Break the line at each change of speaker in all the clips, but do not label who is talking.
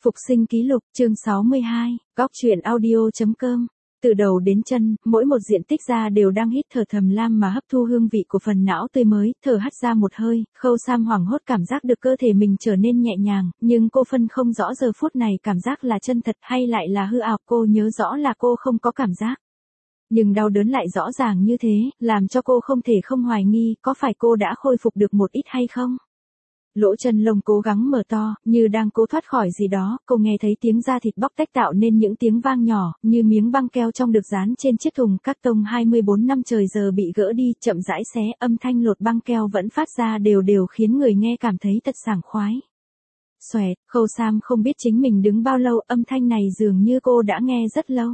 Phục sinh ký lục, chương 62, góc truyện audio.com. Từ đầu đến chân, mỗi một diện tích da đều đang hít thở thầm lam mà hấp thu hương vị của phần não tươi mới, thở hắt ra một hơi, Khâu Sam hoảng hốt cảm giác được cơ thể mình trở nên nhẹ nhàng, nhưng cô phân không rõ giờ phút này cảm giác là chân thật hay lại là hư ảo, cô nhớ rõ là cô không có cảm giác. Nhưng đau đớn lại rõ ràng như thế, làm cho cô không thể không hoài nghi, có phải cô đã khôi phục được một ít hay không? Lỗ chân lông cố gắng mở to, như đang cố thoát khỏi gì đó, cô nghe thấy tiếng da thịt bóc tách tạo nên những tiếng vang nhỏ, như miếng băng keo trong được dán trên chiếc thùng các tông 24 năm trời giờ bị gỡ đi, chậm rãi xé, âm thanh lột băng keo vẫn phát ra đều đều khiến người nghe cảm thấy thật sảng khoái. Xoẹt, Khâu Sam không biết chính mình đứng bao lâu, âm thanh này dường như cô đã nghe rất lâu.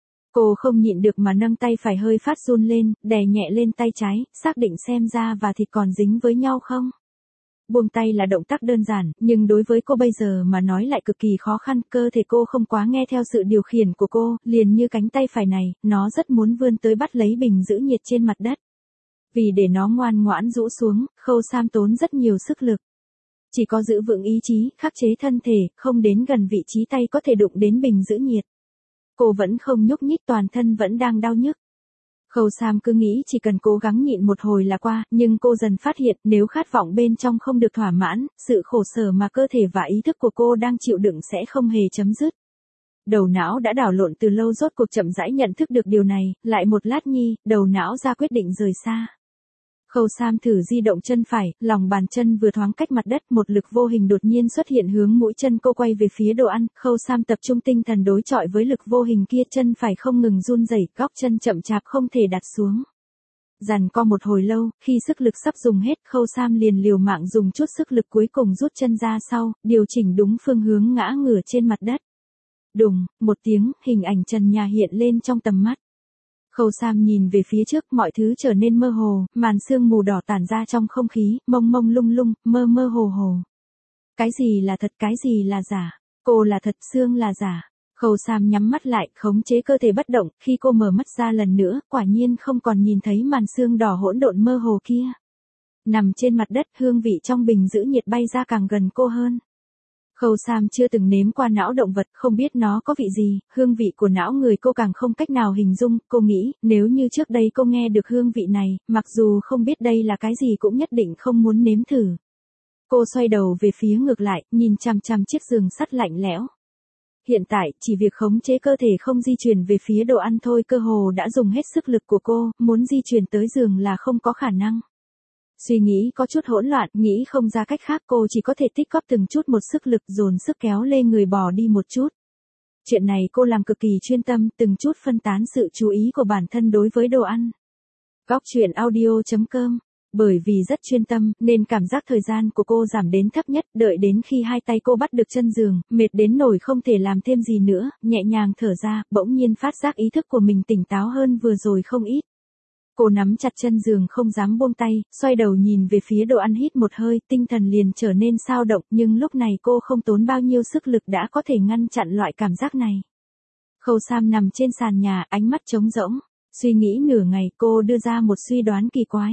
Cô không nhịn được mà nâng tay phải hơi phát run lên, đè nhẹ lên tay trái, xác định xem da và thịt còn dính với nhau không. Buông tay là động tác đơn giản, nhưng đối với cô bây giờ mà nói lại cực kỳ khó khăn, cơ thể cô không quá nghe theo sự điều khiển của cô, liền như cánh tay phải này, nó rất muốn vươn tới bắt lấy bình giữ nhiệt trên mặt đất. Vì để nó ngoan ngoãn rũ xuống, Khâu Sam tốn rất nhiều sức lực. Chỉ có giữ vững ý chí, khắc chế thân thể, không đến gần vị trí tay có thể đụng đến bình giữ nhiệt. Cô vẫn không nhúc nhích, toàn thân vẫn đang đau nhức. Khâu Sam cứ nghĩ chỉ cần cố gắng nhịn một hồi là qua, nhưng cô dần phát hiện nếu khát vọng bên trong không được thỏa mãn, sự khổ sở mà cơ thể và ý thức của cô đang chịu đựng sẽ không hề chấm dứt. Đầu não đã đảo lộn từ lâu rốt cuộc chậm rãi nhận thức được điều này, lại một lát nhi, đầu não ra quyết định rời xa. Khâu Sam thử di động chân phải, lòng bàn chân vừa thoáng cách mặt đất, một lực vô hình đột nhiên xuất hiện hướng mũi chân cô quay về phía đồ ăn, Khâu Sam tập trung tinh thần đối chọi với lực vô hình kia, chân phải không ngừng run rẩy, góc chân chậm chạp không thể đặt xuống. Giằng co một hồi lâu, khi sức lực sắp dùng hết, Khâu Sam liền liều mạng dùng chút sức lực cuối cùng rút chân ra sau, điều chỉnh đúng phương hướng ngã ngửa trên mặt đất. Đùng, một tiếng, hình ảnh trần nhà hiện lên trong tầm mắt. Khâu Sam nhìn về phía trước, mọi thứ trở nên mơ hồ, màn sương mù đỏ tản ra trong không khí, mông mông lung lung, mơ mơ hồ hồ. Cái gì là thật, cái gì là giả? Cô là thật, xương là giả. Khâu Sam nhắm mắt lại, khống chế cơ thể bất động, khi cô mở mắt ra lần nữa, quả nhiên không còn nhìn thấy màn sương đỏ hỗn độn mơ hồ kia. Nằm trên mặt đất, hương vị trong bình giữ nhiệt bay ra càng gần cô hơn. Khâu Sam chưa từng nếm qua não động vật, không biết nó có vị gì, hương vị của não người cô càng không cách nào hình dung, cô nghĩ, nếu như trước đây cô nghe được hương vị này, mặc dù không biết đây là cái gì cũng nhất định không muốn nếm thử. Cô xoay đầu về phía ngược lại, nhìn chằm chằm chiếc giường sắt lạnh lẽo. Hiện tại, chỉ việc khống chế cơ thể không di chuyển về phía đồ ăn thôi, cơ hồ đã dùng hết sức lực của cô, muốn di chuyển tới giường là không có khả năng. Suy nghĩ có chút hỗn loạn, nghĩ không ra cách khác, cô chỉ có thể tích góp từng chút một sức lực, dồn sức kéo lê người bò đi một chút. Chuyện này cô làm cực kỳ chuyên tâm, từng chút phân tán sự chú ý của bản thân đối với đồ ăn. Góc truyện audio.com. Bởi vì rất chuyên tâm, nên cảm giác thời gian của cô giảm đến thấp nhất, đợi đến khi hai tay cô bắt được chân giường, mệt đến nỗi không thể làm thêm gì nữa, nhẹ nhàng thở ra, bỗng nhiên phát giác ý thức của mình tỉnh táo hơn vừa rồi không ít. Cô nắm chặt chân giường không dám buông tay, xoay đầu nhìn về phía đồ ăn, hít một hơi, tinh thần liền trở nên xao động, nhưng lúc này cô không tốn bao nhiêu sức lực đã có thể ngăn chặn loại cảm giác này. Khâu Sam nằm trên sàn nhà, ánh mắt trống rỗng, suy nghĩ nửa ngày, cô đưa ra một suy đoán kỳ quái.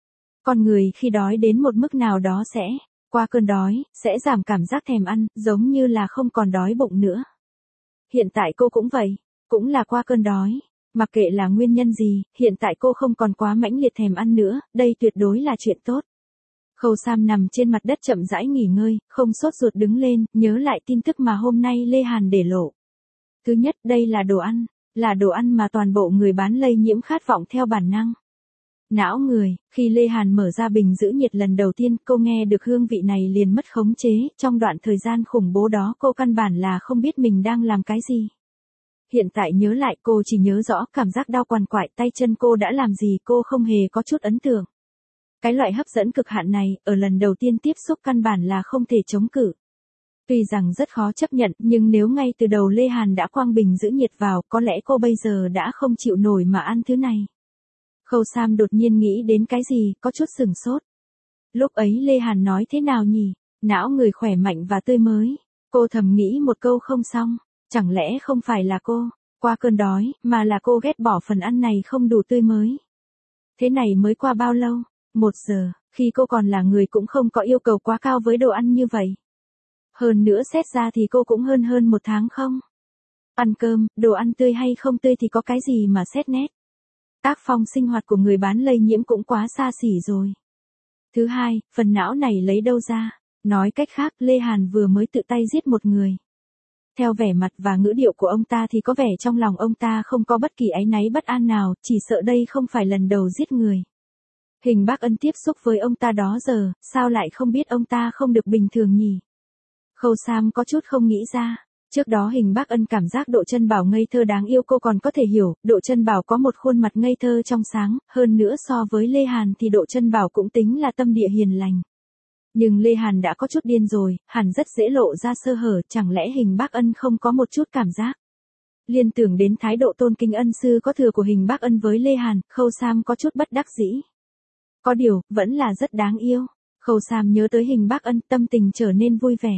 Con người khi đói đến một mức nào đó sẽ, qua cơn đói, sẽ giảm cảm giác thèm ăn, giống như là không còn đói bụng nữa. Hiện tại cô cũng vậy, cũng là qua cơn đói. Mặc kệ là nguyên nhân gì, hiện tại cô không còn quá mãnh liệt thèm ăn nữa, đây tuyệt đối là chuyện tốt. Khâu Sam nằm trên mặt đất chậm rãi nghỉ ngơi, không sốt ruột đứng lên, nhớ lại tin tức mà hôm nay Lê Hàn để lộ. Thứ nhất, đây là đồ ăn mà toàn bộ người bán lây nhiễm khát vọng theo bản năng. Não người, khi Lê Hàn mở ra bình giữ nhiệt lần đầu tiên, cô nghe được hương vị này liền mất khống chế, trong đoạn thời gian khủng bố đó cô căn bản là không biết mình đang làm cái gì. Hiện tại nhớ lại, cô chỉ nhớ rõ cảm giác đau quằn quại, tay chân cô đã làm gì cô không hề có chút ấn tượng. Cái loại hấp dẫn cực hạn này, ở lần đầu tiên tiếp xúc căn bản là không thể chống cự. Tuy rằng rất khó chấp nhận, nhưng nếu ngay từ đầu Lê Hàn đã quăng bình giữ nhiệt vào, có lẽ cô bây giờ đã không chịu nổi mà ăn thứ này. Khâu Sam đột nhiên nghĩ đến cái gì, có chút sửng sốt. Lúc ấy Lê Hàn nói thế nào nhỉ? Não người khỏe mạnh và tươi mới. Cô thầm nghĩ một câu không xong. Chẳng lẽ không phải là cô, qua cơn đói, mà là cô ghét bỏ phần ăn này không đủ tươi mới. Thế này mới qua bao lâu? 1 giờ, khi cô còn là người cũng không có yêu cầu quá cao với đồ ăn như vậy. Hơn nữa xét ra thì cô cũng hơn một tháng không? Ăn cơm, đồ ăn tươi hay không tươi thì có cái gì mà xét nét. Tác phong sinh hoạt của người bán lây nhiễm cũng quá xa xỉ rồi. Thứ hai, phần não này lấy đâu ra? Nói cách khác, Lê Hàn vừa mới tự tay giết một người. Theo vẻ mặt và ngữ điệu của ông ta thì có vẻ trong lòng ông ta không có bất kỳ áy náy bất an nào, chỉ sợ đây không phải lần đầu giết người. Hình Bác Ân tiếp xúc với ông ta đó giờ, sao lại không biết ông ta không được bình thường nhỉ? Khâu Sam có chút không nghĩ ra. Trước đó Hình Bác Ân cảm giác Độ Chân Bảo ngây thơ đáng yêu cô còn có thể hiểu, Độ Chân Bảo có một khuôn mặt ngây thơ trong sáng, hơn nữa so với Lê Hàn thì Độ Chân Bảo cũng tính là tâm địa hiền lành. Nhưng Lê Hàn đã có chút điên rồi, hẳn rất dễ lộ ra sơ hở, chẳng lẽ Hình Bác Ân không có một chút cảm giác. Liên tưởng đến thái độ tôn kính ân sư có thừa của Hình Bác Ân với Lê Hàn, Khâu Sam có chút bất đắc dĩ. Có điều, vẫn là rất đáng yêu. Khâu Sam nhớ tới Hình Bác Ân, tâm tình trở nên vui vẻ.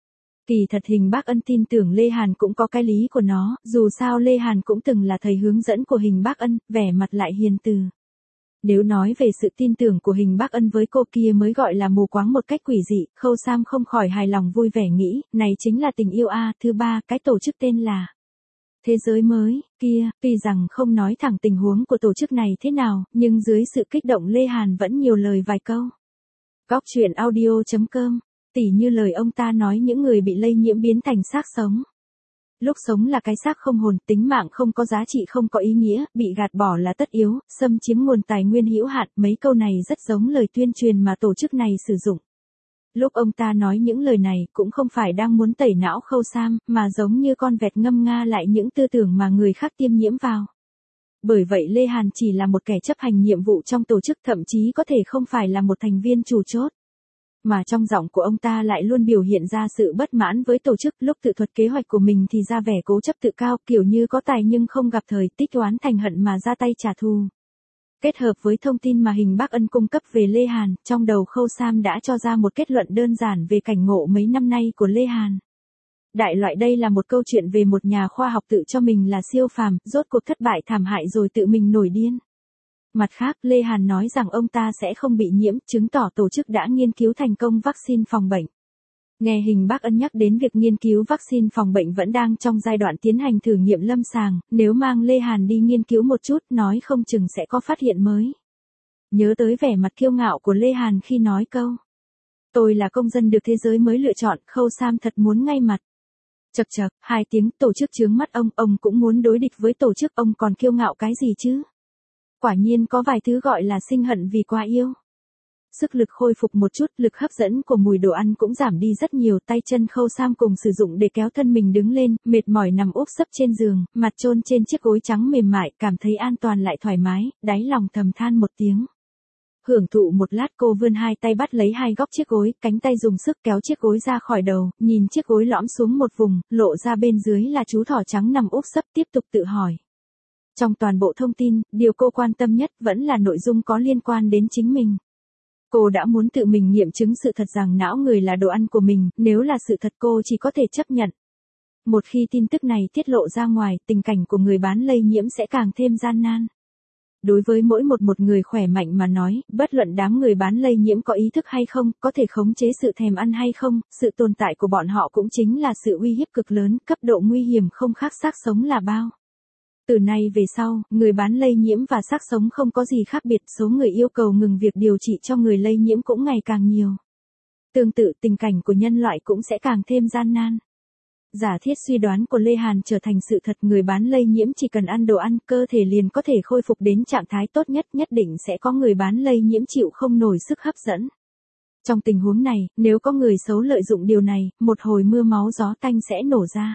Kỳ thật Hình Bác Ân tin tưởng Lê Hàn cũng có cái lý của nó, dù sao Lê Hàn cũng từng là thầy hướng dẫn của Hình Bác Ân, vẻ mặt lại hiền từ. Nếu nói về sự tin tưởng của Hình Bác Ân với cô kia mới gọi là mù quáng một cách quỷ dị, Khâu Sam không khỏi hài lòng vui vẻ nghĩ, này chính là tình yêu a. Thứ ba, cái tổ chức tên là Thế Giới Mới, kia, tuy rằng không nói thẳng tình huống của tổ chức này thế nào, nhưng dưới sự kích động Lê Hàn vẫn nhiều lời vài câu. Góc truyện audio.com, tỉ như lời ông ta nói những người bị lây nhiễm biến thành xác sống. Lúc sống là cái xác không hồn, tính mạng không có giá trị không có ý nghĩa, bị gạt bỏ là tất yếu, xâm chiếm nguồn tài nguyên hữu hạn, mấy câu này rất giống lời tuyên truyền mà tổ chức này sử dụng. Lúc ông ta nói những lời này cũng không phải đang muốn tẩy não Khâu Sam, mà giống như con vẹt ngâm nga lại những tư tưởng mà người khác tiêm nhiễm vào. Bởi vậy Lê Hàn chỉ là một kẻ chấp hành nhiệm vụ trong tổ chức, thậm chí có thể không phải là một thành viên chủ chốt. Mà trong giọng của ông ta lại luôn biểu hiện ra sự bất mãn với tổ chức, lúc tự thuật kế hoạch của mình thì ra vẻ cố chấp tự cao, kiểu như có tài nhưng không gặp thời, tích oán thành hận mà ra tay trả thù. Kết hợp với thông tin mà Hình Bác Ân cung cấp về Lê Hàn, trong đầu Khâu Sam đã cho ra một kết luận đơn giản về cảnh ngộ mấy năm nay của Lê Hàn. Đại loại đây là một câu chuyện về một nhà khoa học tự cho mình là siêu phàm, rốt cuộc thất bại thảm hại rồi tự mình nổi điên. Mặt khác, Lê Hàn nói rằng ông ta sẽ không bị nhiễm, chứng tỏ tổ chức đã nghiên cứu thành công vaccine phòng bệnh. Nghe Hình Bác Ân nhắc đến việc nghiên cứu vaccine phòng bệnh vẫn đang trong giai đoạn tiến hành thử nghiệm lâm sàng, nếu mang Lê Hàn đi nghiên cứu một chút, nói không chừng sẽ có phát hiện mới. Nhớ tới vẻ mặt kiêu ngạo của Lê Hàn khi nói câu tôi là công dân được thế giới mới lựa chọn, Khâu Sam thật muốn ngay mặt. Chậc chậc, 2 tiếng, tổ chức chướng mắt ông cũng muốn đối địch với tổ chức, ông còn kiêu ngạo cái gì chứ? Quả nhiên có vài thứ gọi là sinh hận vì quá yêu. Sức lực khôi phục một chút, lực hấp dẫn của mùi đồ ăn cũng giảm đi rất nhiều, tay chân Khâu Sam cùng sử dụng để kéo thân mình đứng lên, mệt mỏi nằm úp sấp trên giường, mặt chôn trên chiếc gối trắng mềm mại, cảm thấy an toàn lại thoải mái, đáy lòng thầm than một tiếng. Hưởng thụ một lát cô vươn hai tay bắt lấy hai góc chiếc gối, cánh tay dùng sức kéo chiếc gối ra khỏi đầu, nhìn chiếc gối lõm xuống một vùng, lộ ra bên dưới là chú thỏ trắng nằm úp sấp, tiếp tục tự hỏi. Trong toàn bộ thông tin, điều cô quan tâm nhất vẫn là nội dung có liên quan đến chính mình. Cô đã muốn tự mình nghiệm chứng sự thật rằng não người là đồ ăn của mình, nếu là sự thật cô chỉ có thể chấp nhận. Một khi tin tức này tiết lộ ra ngoài, tình cảnh của người bán lây nhiễm sẽ càng thêm gian nan. Đối với mỗi một người khỏe mạnh mà nói, bất luận đám người bán lây nhiễm có ý thức hay không, có thể khống chế sự thèm ăn hay không, sự tồn tại của bọn họ cũng chính là sự uy hiếp cực lớn, cấp độ nguy hiểm không khác xác sống là bao. Từ nay về sau, người bán lây nhiễm và xác sống không có gì khác biệt, số người yêu cầu ngừng việc điều trị cho người lây nhiễm cũng ngày càng nhiều. Tương tự, tình cảnh của nhân loại cũng sẽ càng thêm gian nan. Giả thiết suy đoán của Lê Hàn trở thành sự thật, người bán lây nhiễm chỉ cần ăn đồ ăn, cơ thể liền có thể khôi phục đến trạng thái tốt nhất, nhất định sẽ có người bán lây nhiễm chịu không nổi sức hấp dẫn. Trong tình huống này, nếu có người xấu lợi dụng điều này, một hồi mưa máu gió tanh sẽ nổ ra.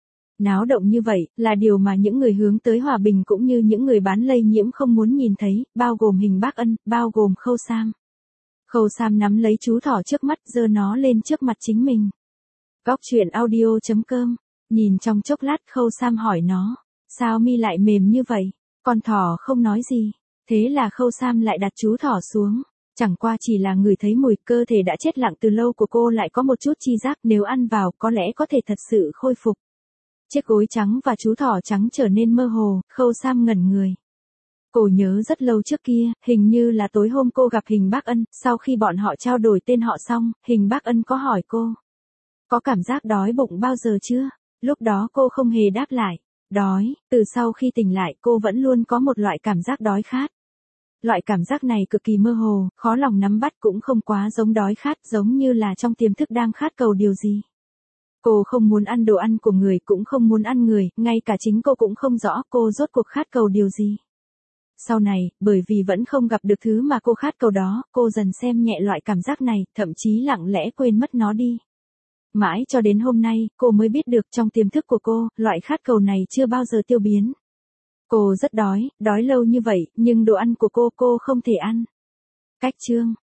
Náo động như vậy, là điều mà những người hướng tới hòa bình cũng như những người bán lây nhiễm không muốn nhìn thấy, bao gồm Hình Bác Ân, bao gồm Khâu Sam. Khâu Sam nắm lấy chú thỏ trước mắt, giơ nó lên trước mặt chính mình. Góc truyện audio.com, nhìn trong chốc lát Khâu Sam hỏi nó, sao mi lại mềm như vậy? Con thỏ không nói gì. Thế là Khâu Sam lại đặt chú thỏ xuống. Chẳng qua chỉ là ngửi thấy mùi, cơ thể đã chết lặng từ lâu của cô lại có một chút chi giác, nếu ăn vào có lẽ có thể thật sự khôi phục. Chiếc gối trắng và chú thỏ trắng trở nên mơ hồ, Khâu Sam ngẩn người. Cô nhớ rất lâu trước kia, hình như là tối hôm cô gặp Hình Bác Ân, sau khi bọn họ trao đổi tên họ xong, Hình Bác Ân có hỏi cô. Có cảm giác đói bụng bao giờ chưa? Lúc đó cô không hề đáp lại. Đói, từ sau khi tỉnh lại cô vẫn luôn có một loại cảm giác đói khát. Loại cảm giác này cực kỳ mơ hồ, khó lòng nắm bắt cũng không quá giống đói khát, giống như là trong tiềm thức đang khát cầu điều gì. Cô không muốn ăn đồ ăn của người, cũng không muốn ăn người, ngay cả chính cô cũng không rõ cô rốt cuộc khát cầu điều gì. Sau này, bởi vì vẫn không gặp được thứ mà cô khát cầu đó, cô dần xem nhẹ loại cảm giác này, thậm chí lặng lẽ quên mất nó đi. Mãi cho đến hôm nay, cô mới biết được trong tiềm thức của cô, loại khát cầu này chưa bao giờ tiêu biến. Cô rất đói, đói lâu như vậy, nhưng đồ ăn của cô không thể ăn. Cách chương